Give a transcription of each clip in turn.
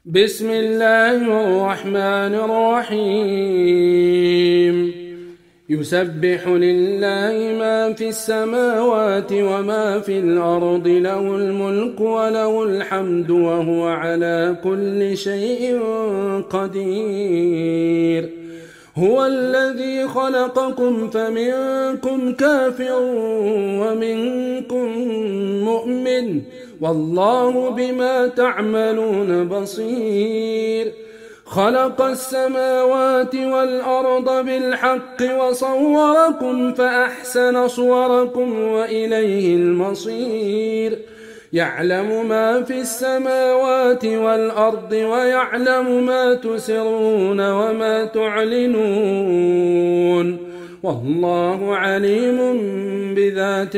بسم الله الرحمن الرحيم يسبح لله ما في السماوات وما في الأرض له الملك وله الحمد وهو على كل شيء قدير هو الذي خلقكم فمنكم كافر ومنكم مؤمن والله بما تعملون بصير خلق السماوات والأرض بالحق وصوركم فأحسن صوركم وإليه المصير يعلم ما في السماوات والأرض ويعلم ما تسرون وما تعلنون والله عليم بذات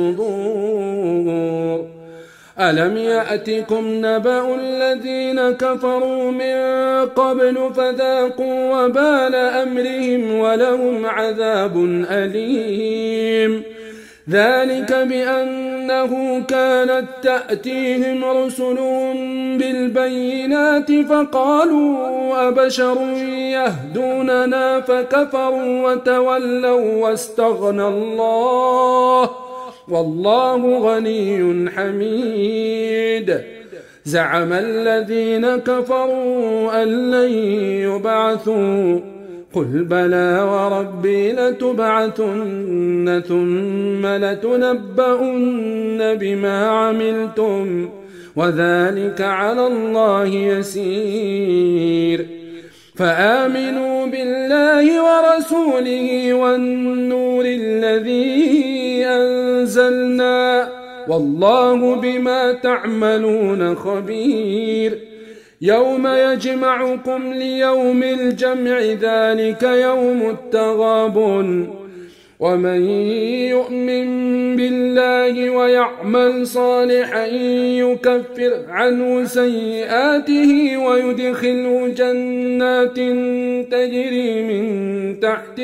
الصدور ألم يأتكم نبأ الذين كفروا من قبل فذاقوا وبال أمرهم ولهم عذاب أليم ذلك بأنه كانت تأتيهم رسلهم بالبينات فقالوا أبشر يهدوننا فكفروا وتولوا واستغنى الله والله غني حميد زعم الذين كفروا أن لن يبعثوا قل بلى وربي لتبعثن ثم لتنبؤن بما عملتم وذلك على الله يسير فآمنوا بالله ورسوله والنور الذي أنزلنا والله بما تعملون خبير يوم يجمعكم ليوم الجمع ذلك يوم التغابن ومن يؤمن بالله ويعمل صالحا يكفر عنه سيئاته ويدخله جنات تجري من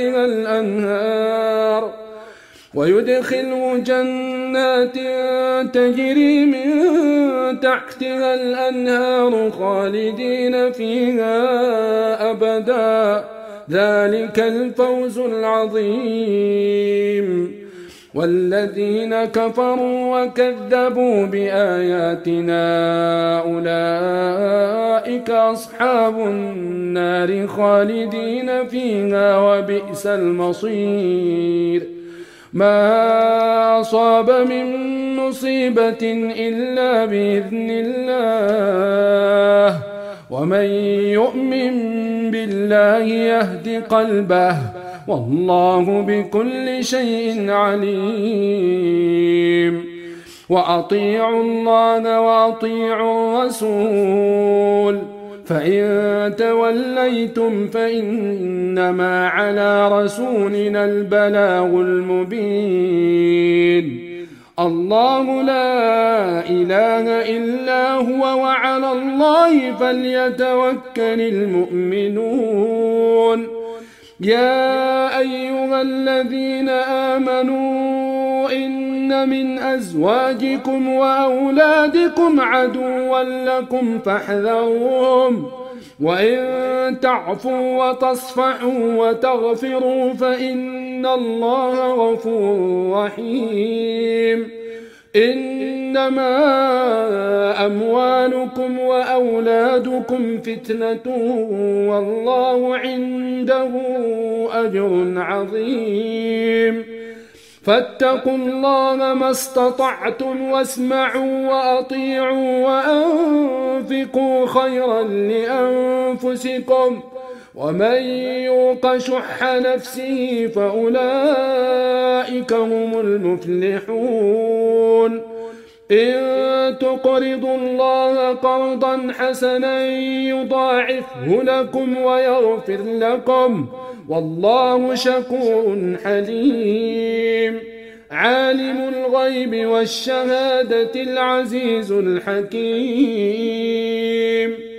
تحتها الأنهار خالدين فيها أبدا ذلك الفوز العظيم والذين كفروا وكذبوا بآياتنا أولئك أصحاب النار خالدين فيها وبئس المصير ما أصاب من مصيبة إلا بإذن الله ومن يؤمن بالله يهد قلبه والله بكل شيء عليم وأطيعوا الله وأطيعوا الرسول فإن توليتم فإنما على رسولنا البلاغ المبين الله لا إله إلا هو وعلى الله فليتوكل المؤمنون يا أيها الذين آمنوا إن من أزواجكم وأولادكم عدوا لكم فاحذروهم وإن تعفوا وتصفحوا وتغفروا فإن الله غفور رحيم إنما أموالكم وأولادكم فتنة والله عنده أجر عظيم فاتقوا الله ما استطعتم واسمعوا وأطيعوا وأنفقوا خيرا لأنفسكم ومن يوق شح نفسه فأولئك هم المفلحون إن تقرضوا الله قرضا حسنا يضاعفه لكم ويغفر لكم والله شكور حليم عالم الغيب والشهادة العزيز الحكيم